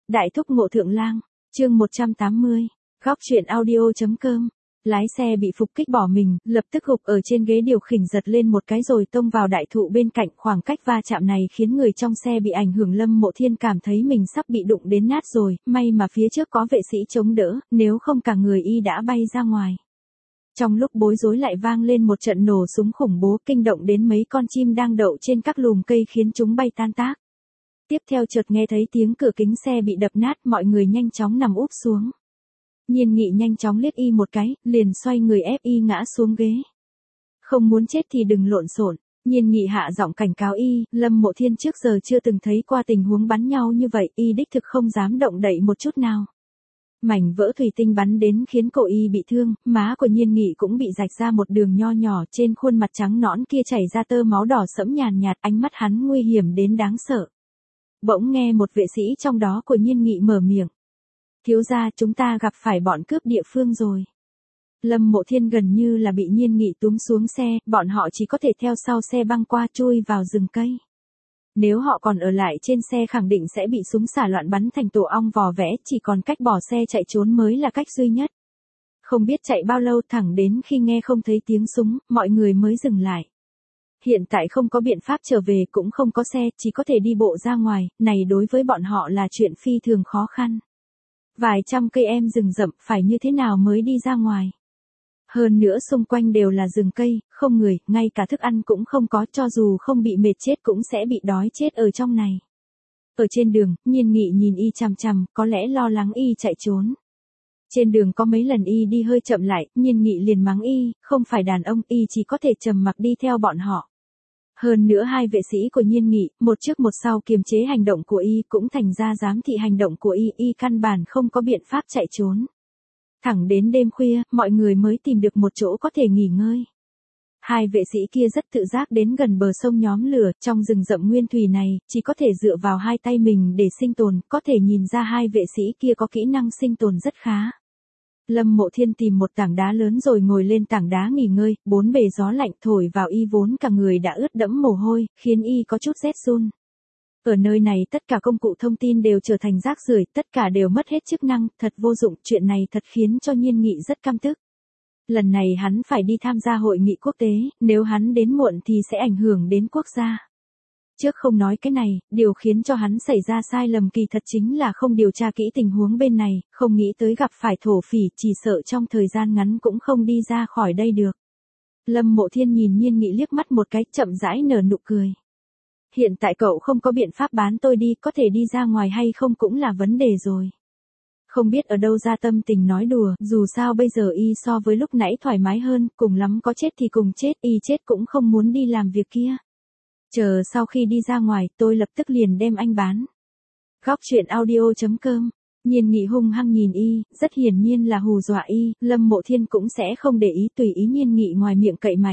Đại thúc ngộ thượng lang, chương 180, góc truyện audio.com. Lái xe bị phục kích bỏ mình, lập tức gục ở trên ghế điều khiển giật lên một cái rồi tông vào đại thụ bên cạnh. Khoảng cách va chạm này khiến người trong xe bị ảnh hưởng. Lâm Mộ Thiên cảm thấy mình sắp bị đụng đến nát rồi, may mà phía trước có vệ sĩ chống đỡ, nếu không cả người y đã bay ra ngoài. Trong lúc bối rối lại vang lên một trận nổ súng khủng bố, kinh động đến mấy con chim đang đậu trên các lùm cây khiến chúng bay tan tác. Tiếp theo chợt nghe thấy tiếng cửa kính xe bị đập nát, mọi người nhanh chóng nằm úp xuống. Nhiên Nghị nhanh chóng liếc y một cái, liền xoay người ép y ngã xuống ghế. Không muốn chết thì đừng lộn xộn. Nhiên Nghị hạ giọng cảnh cáo y, Lâm Mộ Thiên trước giờ chưa từng thấy qua tình huống bắn nhau như vậy, y đích thực không dám động đậy một chút nào. Mảnh vỡ thủy tinh bắn đến khiến cổ y bị thương, má của Nhiên Nghị cũng bị rạch ra một đường nho nhỏ, trên khuôn mặt trắng nõn kia chảy ra tơ máu đỏ sẫm nhàn nhạt, ánh mắt hắn nguy hiểm đến đáng sợ. Bỗng nghe một vệ sĩ trong đó của Nhiên Nghị mở miệng. Thiếu gia, chúng ta gặp phải bọn cướp địa phương rồi. Lâm Mộ Thiên gần như là bị Nhiên Nghị túm xuống xe, bọn họ chỉ có thể theo sau xe băng qua chui vào rừng cây. Nếu họ còn ở lại trên xe khẳng định sẽ bị súng xả loạn bắn thành tổ ong vò vẽ, chỉ còn cách bỏ xe chạy trốn mới là cách duy nhất. Không biết chạy bao lâu, thẳng đến khi nghe không thấy tiếng súng, mọi người mới dừng lại. Hiện tại không có biện pháp trở về, cũng không có xe, chỉ có thể đi bộ ra ngoài, này đối với bọn họ là chuyện phi thường khó khăn. Vài trăm cây em rừng rậm, phải như thế nào mới đi ra ngoài. Hơn nữa xung quanh đều là rừng cây, không người, ngay cả thức ăn cũng không có, cho dù không bị mệt chết cũng sẽ bị đói chết ở trong này. Ở trên đường, Nhiên Nghị nhìn y chằm chằm, có lẽ lo lắng y chạy trốn. Trên đường có mấy lần y đi hơi chậm lại, Nhiên Nghị liền mắng y, không phải đàn ông, y chỉ có thể trầm mặc đi theo bọn họ. Hơn nữa hai vệ sĩ của Nhiên Nghị, một trước một sau kiềm chế hành động của y, cũng thành ra giám thị hành động của y căn bản không có biện pháp chạy trốn. Thẳng đến đêm khuya, mọi người mới tìm được một chỗ có thể nghỉ ngơi. Hai vệ sĩ kia rất tự giác đến gần bờ sông nhóm lửa, trong rừng rậm nguyên thủy này, chỉ có thể dựa vào hai tay mình để sinh tồn, có thể nhìn ra hai vệ sĩ kia có kỹ năng sinh tồn rất khá. Lâm Mộ Thiên tìm một tảng đá lớn rồi ngồi lên tảng đá nghỉ ngơi, bốn bề gió lạnh thổi vào y vốn cả người đã ướt đẫm mồ hôi, khiến y có chút rét run. Ở nơi này tất cả công cụ thông tin đều trở thành rác rưởi, tất cả đều mất hết chức năng, thật vô dụng, chuyện này thật khiến cho Nhiên Nghị rất căm tức. Lần này hắn phải đi tham gia hội nghị quốc tế, nếu hắn đến muộn thì sẽ ảnh hưởng đến quốc gia. Trước không nói cái này, điều khiến cho hắn xảy ra sai lầm kỳ thật chính là không điều tra kỹ tình huống bên này, không nghĩ tới gặp phải thổ phỉ, chỉ sợ trong thời gian ngắn cũng không đi ra khỏi đây được. Lâm Mộ Thiên nhìn Nhiên Nghị liếc mắt một cái, chậm rãi nở nụ cười. Hiện tại cậu không có biện pháp bán tôi đi, có thể đi ra ngoài hay không cũng là vấn đề rồi. Không biết ở đâu ra tâm tình nói đùa, dù sao bây giờ y so với lúc nãy thoải mái hơn, cùng lắm có chết thì cùng chết, y chết cũng không muốn đi làm việc kia. Chờ sau khi đi ra ngoài, tôi lập tức liền đem anh bán. Góc truyện audio.com. Nhiên Nghị hung hăng nhìn y, rất hiển nhiên là hù dọa y, Lâm Mộ Thiên cũng sẽ không để ý, tùy ý Nhiên Nghị ngoài miệng cậy mạnh.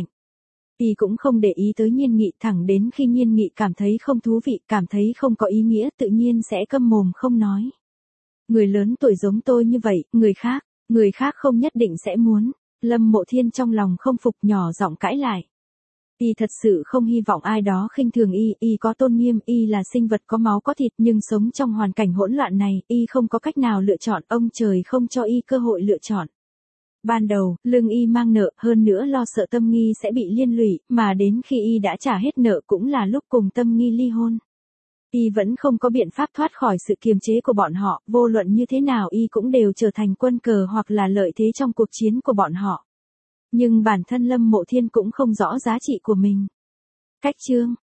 Y cũng không để ý tới Nhiên Nghị, thẳng đến khi Nhiên Nghị cảm thấy không thú vị, cảm thấy không có ý nghĩa, tự nhiên sẽ câm mồm không nói. Người lớn tuổi giống tôi như vậy, người khác không nhất định sẽ muốn. Lâm Mộ Thiên trong lòng không phục, nhỏ giọng cãi lại. Y thật sự không hy vọng ai đó khinh thường y có tôn nghiêm, y là sinh vật có máu có thịt, nhưng sống trong hoàn cảnh hỗn loạn này, y không có cách nào lựa chọn, ông trời không cho y cơ hội lựa chọn. Ban đầu, lương y mang nợ, hơn nữa lo sợ Tâm Nghi sẽ bị liên lụy, mà đến khi y đã trả hết nợ cũng là lúc cùng Tâm Nghi ly hôn. Y vẫn không có biện pháp thoát khỏi sự kiềm chế của bọn họ, vô luận như thế nào y cũng đều trở thành quân cờ hoặc là lợi thế trong cuộc chiến của bọn họ. Nhưng bản thân Lâm Mộ Thiên cũng không rõ giá trị của mình. Cách chương